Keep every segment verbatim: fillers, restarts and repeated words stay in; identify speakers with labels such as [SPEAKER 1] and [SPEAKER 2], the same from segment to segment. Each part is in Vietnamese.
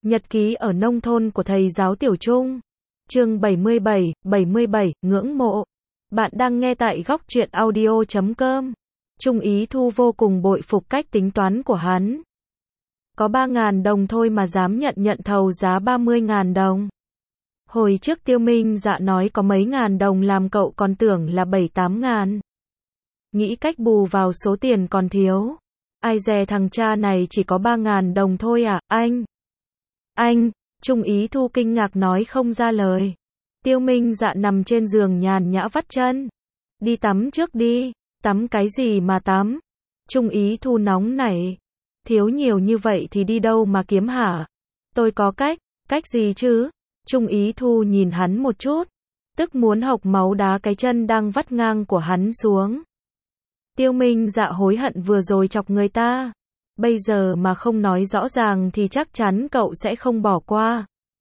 [SPEAKER 1] Nhật ký ở nông thôn của thầy giáo Tiểu Trung. Chương bảy mươi bảy, bảy mươi bảy, ngưỡng mộ. Bạn đang nghe tại góc truyện audio chấm com. Trung Ý Thu vô cùng bội phục cách tính toán của hắn. Có ba ngàn đồng thôi mà dám nhận nhận thầu giá ba mươi ngàn đồng. Hồi trước Tiêu Minh Dạ nói có mấy ngàn đồng làm cậu còn tưởng là bảy tám ngàn. Nghĩ cách bù vào số tiền còn thiếu. Ai dè thằng cha này chỉ có ba ngàn đồng thôi à, anh? Anh, Trung Ý Thu kinh ngạc nói không ra lời. Tiêu Minh Dạ nằm trên giường nhàn nhã vắt chân. Đi tắm trước đi. Tắm cái gì mà tắm? Trung Ý Thu nóng nảy. Thiếu nhiều như vậy thì đi đâu mà kiếm hả? Tôi có cách. Cách gì chứ? Trung Ý Thu nhìn hắn một chút. Tức muốn hộc máu đá cái chân đang vắt ngang của hắn xuống. Tiêu Minh Dạ hối hận vừa rồi chọc người ta. Bây giờ mà không nói rõ ràng thì chắc chắn cậu sẽ không bỏ qua.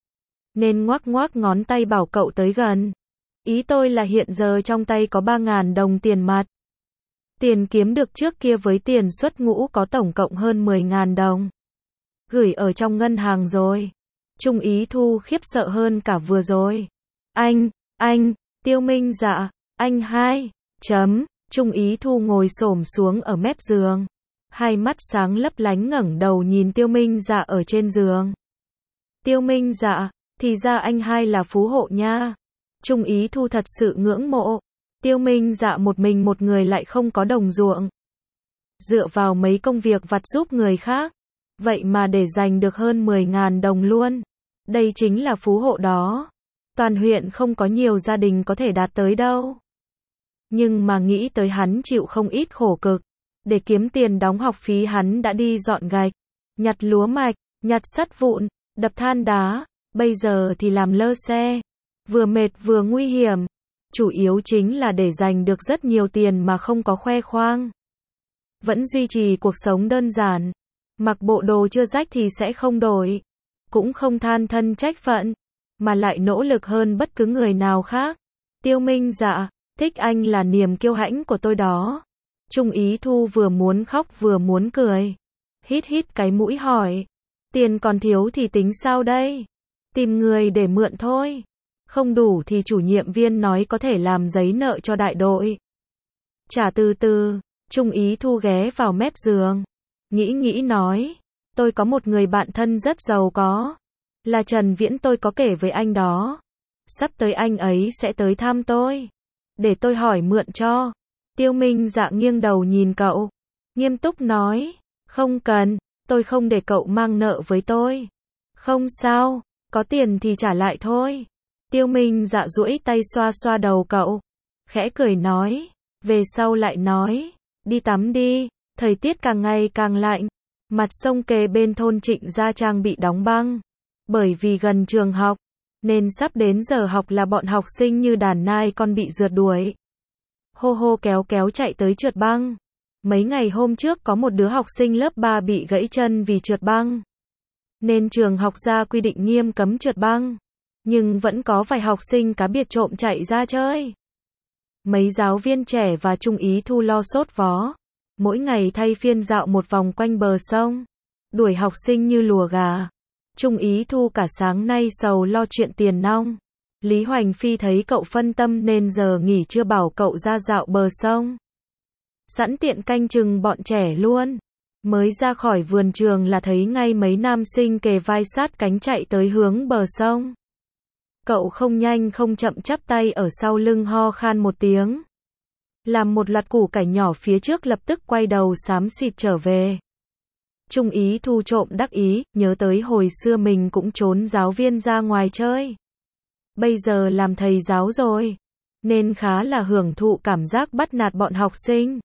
[SPEAKER 1] Nên ngoắc ngoắc ngón tay bảo cậu tới gần. Ý tôi là hiện giờ trong tay có ba ngàn đồng tiền mặt. Tiền kiếm được trước kia với tiền xuất ngũ có tổng cộng hơn mười ngàn đồng. Gửi ở trong ngân hàng rồi. Trung Ý Thu khiếp sợ hơn cả vừa rồi. Anh, anh, Tiêu Minh Dạ, anh hai, chấm, Trung Ý Thu ngồi xổm xuống ở mép giường. Hai mắt sáng lấp lánh ngẩng đầu nhìn Tiêu Minh Dạ ở trên giường. Tiêu Minh Dạ, thì ra anh hai là phú hộ nha. Trung Ý Thu thật sự ngưỡng mộ. Tiêu Minh Dạ một mình một người lại không có đồng ruộng. Dựa vào mấy công việc vặt giúp người khác. Vậy mà để dành được hơn mười ngàn đồng luôn. Đây chính là phú hộ đó. Toàn huyện không có nhiều gia đình có thể đạt tới đâu. Nhưng mà nghĩ tới hắn chịu không ít khổ cực. Để kiếm tiền đóng học phí hắn đã đi dọn gạch, nhặt lúa mạch, nhặt sắt vụn, đập than đá, bây giờ thì làm lơ xe. Vừa mệt vừa nguy hiểm. Chủ yếu chính là để dành được rất nhiều tiền mà không có khoe khoang. Vẫn duy trì cuộc sống đơn giản. Mặc bộ đồ chưa rách thì sẽ không đổi. Cũng không than thân trách phận. Mà lại nỗ lực hơn bất cứ người nào khác. Tiêu Minh Dạ, thích anh là niềm kiêu hãnh của tôi đó. Trung Ý Thu vừa muốn khóc vừa muốn cười. Hít hít cái mũi hỏi. Tiền còn thiếu thì tính sao đây? Tìm người để mượn thôi. Không đủ thì chủ nhiệm viên nói có thể làm giấy nợ cho đại đội. Trả từ từ. Trung Ý Thu ghé vào mép giường. Nghĩ nghĩ nói. Tôi có một người bạn thân rất giàu có. Là Trần Viễn, tôi có kể với anh đó. Sắp tới anh ấy sẽ tới thăm tôi. Để tôi hỏi mượn cho. Tiêu Minh Dạ nghiêng đầu nhìn cậu. Nghiêm túc nói. Không cần. Tôi không để cậu mang nợ với tôi. Không sao. Có tiền thì trả lại thôi. Tiêu Minh Dạ duỗi tay xoa xoa đầu cậu. Khẽ cười nói. Về sau lại nói. Đi tắm đi. Thời tiết càng ngày càng lạnh. Mặt sông kề bên thôn Trịnh Gia Trang bị đóng băng. Bởi vì gần trường học. Nên sắp đến giờ học là bọn học sinh như đàn nai con bị rượt đuổi. Hô hô kéo kéo chạy tới trượt băng. Mấy ngày hôm trước có một đứa học sinh lớp ba bị gãy chân vì trượt băng. Nên trường học ra quy định nghiêm cấm trượt băng. Nhưng vẫn có vài học sinh cá biệt trộm chạy ra chơi. Mấy giáo viên trẻ và Trung Ý Thu lo sốt vó. Mỗi ngày thay phiên dạo một vòng quanh bờ sông. Đuổi học sinh như lùa gà. Trung Ý Thu cả sáng nay sầu lo chuyện tiền nong. Lý Hoành Phi thấy cậu phân tâm nên giờ nghỉ trưa bảo cậu ra dạo bờ sông. Sẵn tiện canh chừng bọn trẻ luôn. Mới ra khỏi vườn trường là thấy ngay mấy nam sinh kề vai sát cánh chạy tới hướng bờ sông. Cậu không nhanh không chậm chắp tay ở sau lưng ho khan một tiếng. Làm một loạt củ cải nhỏ phía trước lập tức quay đầu xám xịt trở về. Trung Ý Thu trộm đắc ý, nhớ tới hồi xưa mình cũng trốn giáo viên ra ngoài chơi. Bây giờ làm thầy giáo rồi. Nên khá là hưởng thụ cảm giác bắt nạt bọn học sinh.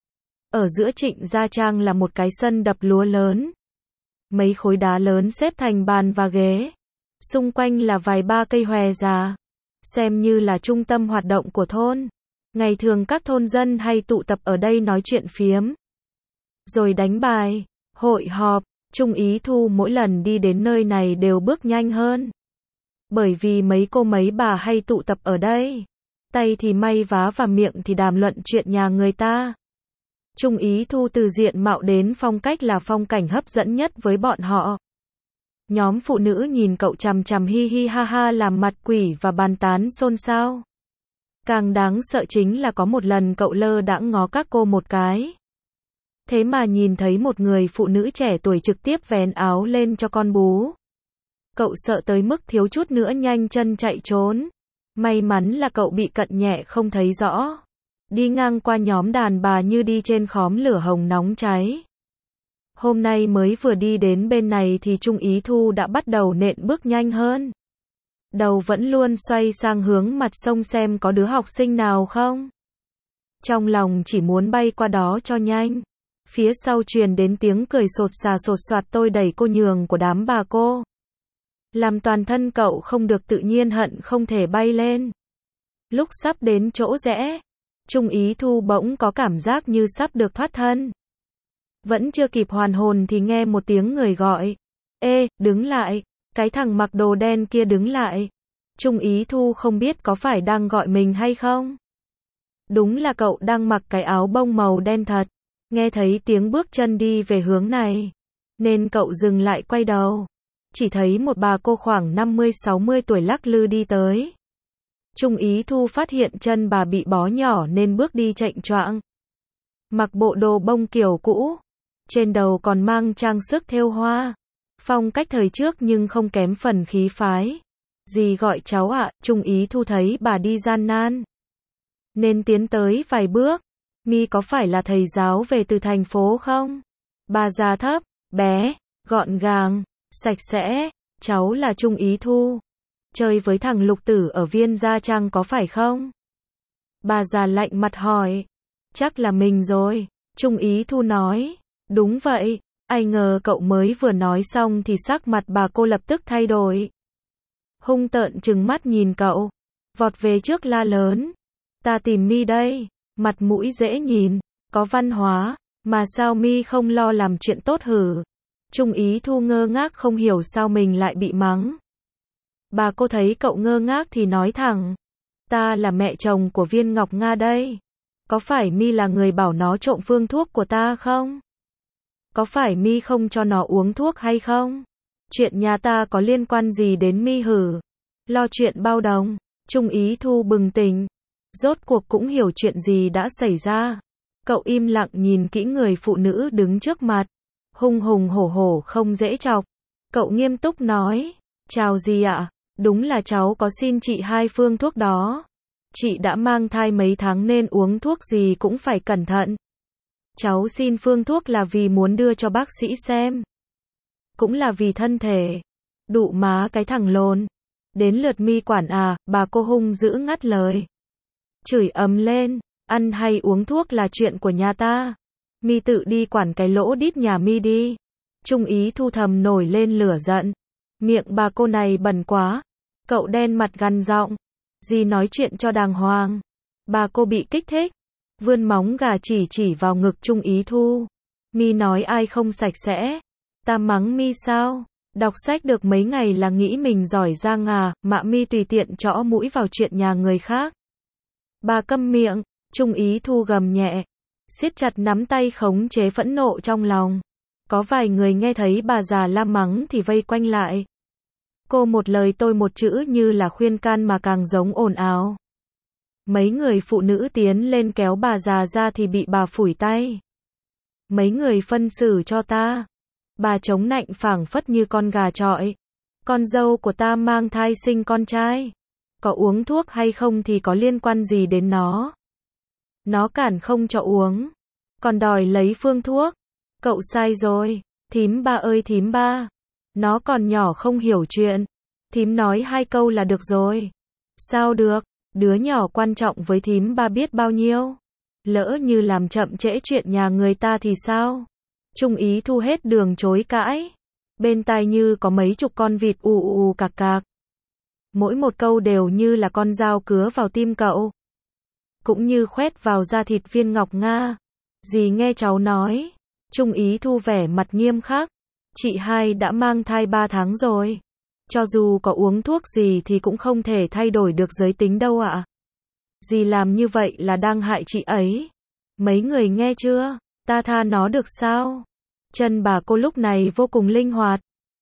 [SPEAKER 1] Ở giữa Trịnh Gia Trang là một cái sân đập lúa lớn. Mấy khối đá lớn xếp thành bàn và ghế. Xung quanh là vài ba cây hòe già. Xem như là trung tâm hoạt động của thôn. Ngày thường các thôn dân hay tụ tập ở đây nói chuyện phiếm. Rồi đánh bài, hội họp. Trung Ý Thu mỗi lần đi đến nơi này đều bước nhanh hơn. Bởi vì mấy cô mấy bà hay tụ tập ở đây. Tay thì may vá và miệng thì đàm luận chuyện nhà người ta. Trung Ý Thu từ diện mạo đến phong cách là phong cảnh hấp dẫn nhất với bọn họ. Nhóm phụ nữ nhìn cậu chằm chằm hi hi ha ha làm mặt quỷ và bàn tán xôn xao. Càng đáng sợ chính là có một lần cậu lơ đãng ngó các cô một cái. Thế mà nhìn thấy một người phụ nữ trẻ tuổi trực tiếp vén áo lên cho con bú. Cậu sợ tới mức thiếu chút nữa nhanh chân chạy trốn. May mắn là cậu bị cận nhẹ không thấy rõ. Đi ngang qua nhóm đàn bà như đi trên khóm lửa hồng nóng cháy. Hôm nay mới vừa đi đến bên này thì Trung Ý Thu đã bắt đầu nện bước nhanh hơn. Đầu vẫn luôn xoay sang hướng mặt sông xem có đứa học sinh nào không. Trong lòng chỉ muốn bay qua đó cho nhanh. Phía sau truyền đến tiếng cười sột xà sột soạt tôi đẩy cô nhường của đám bà cô. Làm toàn thân cậu không được tự nhiên hận không thể bay lên. Lúc sắp đến chỗ rẽ, Trung Ý Thu bỗng có cảm giác như sắp được thoát thân. Vẫn chưa kịp hoàn hồn thì nghe một tiếng người gọi. Ê, đứng lại, cái thằng mặc đồ đen kia đứng lại. Trung Ý Thu không biết có phải đang gọi mình hay không. Đúng là cậu đang mặc cái áo bông màu đen thật. Nghe thấy tiếng bước chân đi về hướng này, nên cậu dừng lại quay đầu. Chỉ thấy một bà cô khoảng năm mươi sáu mươi tuổi lắc lư đi tới. Trung Ý Thu phát hiện chân bà bị bó nhỏ nên bước đi chệnh choạng. Mặc bộ đồ bông kiểu cũ, trên đầu còn mang trang sức thêu hoa. Phong cách thời trước nhưng không kém phần khí phái. Dì gọi cháu ạ, Trung Ý Thu thấy bà đi gian nan, nên tiến tới vài bước. Mi có phải là thầy giáo về từ thành phố không? Bà già thấp, bé, gọn gàng, sạch sẽ. Cháu là Trung Ý Thu. Chơi với thằng Lục Tử ở Viên Gia Trang có phải không? Bà già lạnh mặt hỏi. Chắc là mình rồi. Trung Ý Thu nói. Đúng vậy. Ai ngờ cậu mới vừa nói xong thì sắc mặt bà cô lập tức thay đổi. Hung tợn trừng mắt nhìn cậu. Vọt về trước la lớn. Ta tìm Mi đây. Mặt mũi dễ nhìn, có văn hóa, mà sao Mi không lo làm chuyện tốt hử? Trung Ý Thu ngơ ngác không hiểu sao mình lại bị mắng. Bà cô thấy cậu ngơ ngác thì nói thẳng. Ta là mẹ chồng của Viên Ngọc Nga đây. Có phải Mi là người bảo nó trộm phương thuốc của ta không? Có phải Mi không cho nó uống thuốc hay không? Chuyện nhà ta có liên quan gì đến Mi hử? Lo chuyện bao đồng. Trung Ý Thu bừng tỉnh. Rốt cuộc cũng hiểu chuyện gì đã xảy ra. Cậu im lặng nhìn kỹ người phụ nữ đứng trước mặt. Hùng hùng hổ hổ không dễ chọc. Cậu nghiêm túc nói. Chào dì ạ. Đúng là cháu có xin chị hai phương thuốc đó. Chị đã mang thai mấy tháng nên uống thuốc gì cũng phải cẩn thận. Cháu xin phương thuốc là vì muốn đưa cho bác sĩ xem. Cũng là vì thân thể. Đụ má cái thằng lồn. Đến lượt Mi quản à, bà cô hung dữ ngắt lời. Chửi ầm lên, ăn hay uống thuốc là chuyện của nhà ta. Mi tự đi quản cái lỗ đít nhà Mi đi. Trung Ý Thu thầm nổi lên lửa giận. Miệng bà cô này bẩn quá. Cậu đen mặt gằn giọng. Dì nói chuyện cho đàng hoàng. Bà cô bị kích thích. Vươn móng gà chỉ chỉ vào ngực Trung Ý Thu. Mi nói ai không sạch sẽ. Ta mắng Mi sao? Đọc sách được mấy ngày là nghĩ mình giỏi giang à, mà Mi tùy tiện chõ mũi vào chuyện nhà người khác. Bà câm miệng, Trung Ý Thu gầm nhẹ, siết chặt nắm tay khống chế phẫn nộ trong lòng. Có vài người nghe thấy bà già la mắng thì vây quanh lại. Cô một lời tôi một chữ như là khuyên can mà càng giống ồn ào. Mấy người phụ nữ tiến lên kéo bà già ra thì bị bà phủi tay. Mấy người phân xử cho ta. Bà chống nạnh phảng phất như con gà chọi. Con dâu của ta mang thai sinh con trai. Có uống thuốc hay không thì có liên quan gì đến nó. Nó cản không cho uống. Còn đòi lấy phương thuốc. Cậu sai rồi. Thím ba ơi thím ba. Nó còn nhỏ không hiểu chuyện. Thím nói hai câu là được rồi. Sao được, đứa nhỏ quan trọng với thím ba biết bao nhiêu. Lỡ như làm chậm trễ chuyện nhà người ta thì sao? Trung Ý Thu hết đường chối cãi. Bên tai như có mấy chục con vịt ù ù cạc cạc. Mỗi một câu đều như là con dao cứa vào tim cậu. Cũng như khoét vào da thịt Viên Ngọc Nga. Dì nghe cháu nói. Trung Ý Thu vẻ mặt nghiêm khắc. Chị hai đã mang thai ba tháng rồi. Cho dù có uống thuốc gì thì cũng không thể thay đổi được giới tính đâu ạ. Dì làm như vậy là đang hại chị ấy. Mấy người nghe chưa? Ta tha nó được sao? Chân bà cô lúc này vô cùng linh hoạt.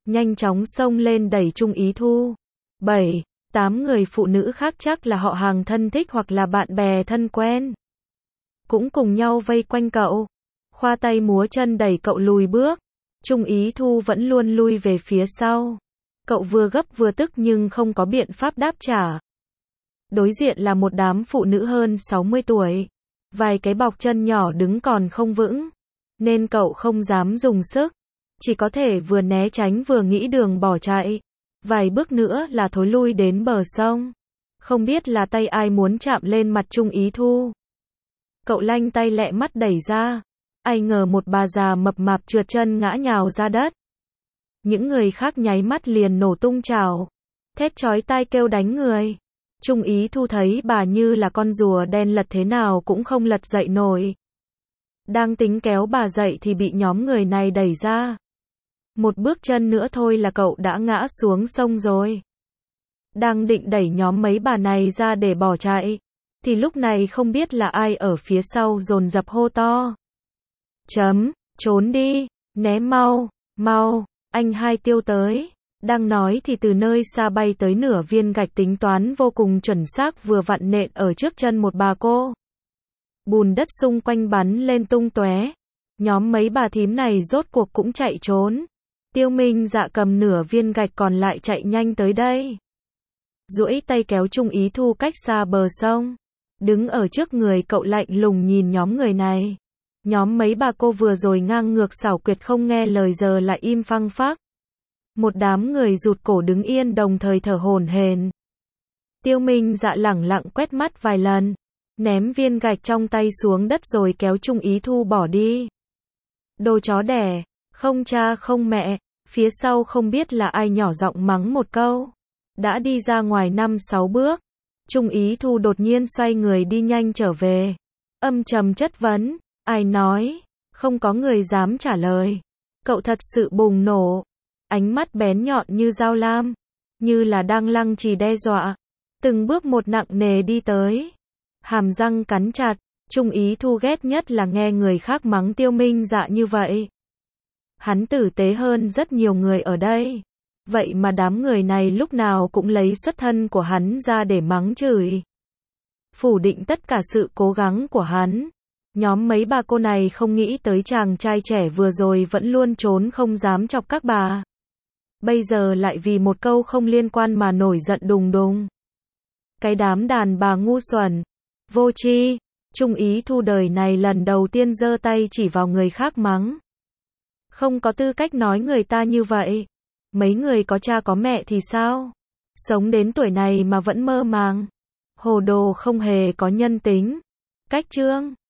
[SPEAKER 1] nhanh chóng xông lên đẩy Trung Ý Thu. Bảy, tám người phụ nữ khác chắc là họ hàng thân thích hoặc là bạn bè thân quen. Cũng cùng nhau vây quanh cậu. Khoa tay múa chân đẩy cậu lùi bước. Trung Ý Thu vẫn luôn lui về phía sau. Cậu vừa gấp vừa tức nhưng không có biện pháp đáp trả. Đối diện là một đám phụ nữ hơn sáu mươi tuổi. Vài cái bọc chân nhỏ đứng còn không vững. Nên cậu không dám dùng sức. Chỉ có thể vừa né tránh vừa nghĩ đường bỏ chạy. Vài bước nữa là thối lui đến bờ sông. Không biết là tay ai muốn chạm lên mặt Trung Ý Thu. Cậu lanh tay lẹ mắt đẩy ra. Ai ngờ một bà già mập mạp trượt chân ngã nhào ra đất. Những người khác nháy mắt liền nổ tung trào. Thét chói tai kêu đánh người. Trung Ý Thu thấy bà như là con rùa đen lật thế nào cũng không lật dậy nổi. Đang tính kéo bà dậy thì bị nhóm người này đẩy ra. Một bước chân nữa thôi là cậu đã ngã xuống sông rồi. Đang định đẩy nhóm mấy bà này ra để bỏ chạy. Thì lúc này không biết là ai ở phía sau dồn dập hô to. Chấm, trốn đi, né mau, mau, anh hai Tiêu tới. Đang nói thì từ nơi xa bay tới nửa viên gạch tính toán vô cùng chuẩn xác vừa vặn nện ở trước chân một bà cô. Bùn đất xung quanh bắn lên tung tóe. Nhóm mấy bà thím này rốt cuộc cũng chạy trốn. Tiêu Minh Dạ cầm nửa viên gạch còn lại chạy nhanh tới đây. Duỗi tay kéo Trung Ý Thu cách xa bờ sông. Đứng ở trước người cậu lạnh lùng nhìn nhóm người này. Nhóm mấy bà cô vừa rồi ngang ngược xảo quyệt không nghe lời giờ lại im phăng phắc. Một đám người rụt cổ đứng yên đồng thời thở hổn hển. Tiêu Minh Dạ lẳng lặng quét mắt vài lần, ném viên gạch trong tay xuống đất rồi kéo Trung Ý Thu bỏ đi. Đồ chó đẻ, không cha không mẹ, phía sau không biết là ai nhỏ giọng mắng một câu. Đã đi ra ngoài năm sáu bước, Trung Ý Thu đột nhiên xoay người đi nhanh trở về. Âm trầm chất vấn, ai nói, không có người dám trả lời. Cậu thật sự bùng nổ. Ánh mắt bén nhọn như dao lam, như là đang lăng trì đe dọa, từng bước một nặng nề đi tới. Hàm răng cắn chặt, Trung Ý Thu ghét nhất là nghe người khác mắng Tiêu Minh Dạ như vậy. Hắn tử tế hơn rất nhiều người ở đây. Vậy mà đám người này lúc nào cũng lấy xuất thân của hắn ra để mắng chửi. Phủ định tất cả sự cố gắng của hắn. Nhóm mấy bà cô này không nghĩ tới chàng trai trẻ vừa rồi vẫn luôn trốn không dám chọc các bà. Bây giờ lại vì một câu không liên quan mà nổi giận đùng đùng. Cái đám đàn bà ngu xuẩn, vô tri. Trung Ý Thu đời này lần đầu tiên giơ tay chỉ vào người khác mắng. Không có tư cách nói người ta như vậy. Mấy người có cha có mẹ thì sao? Sống đến tuổi này mà vẫn mơ màng. Hồ đồ không hề có nhân tính. Cách chương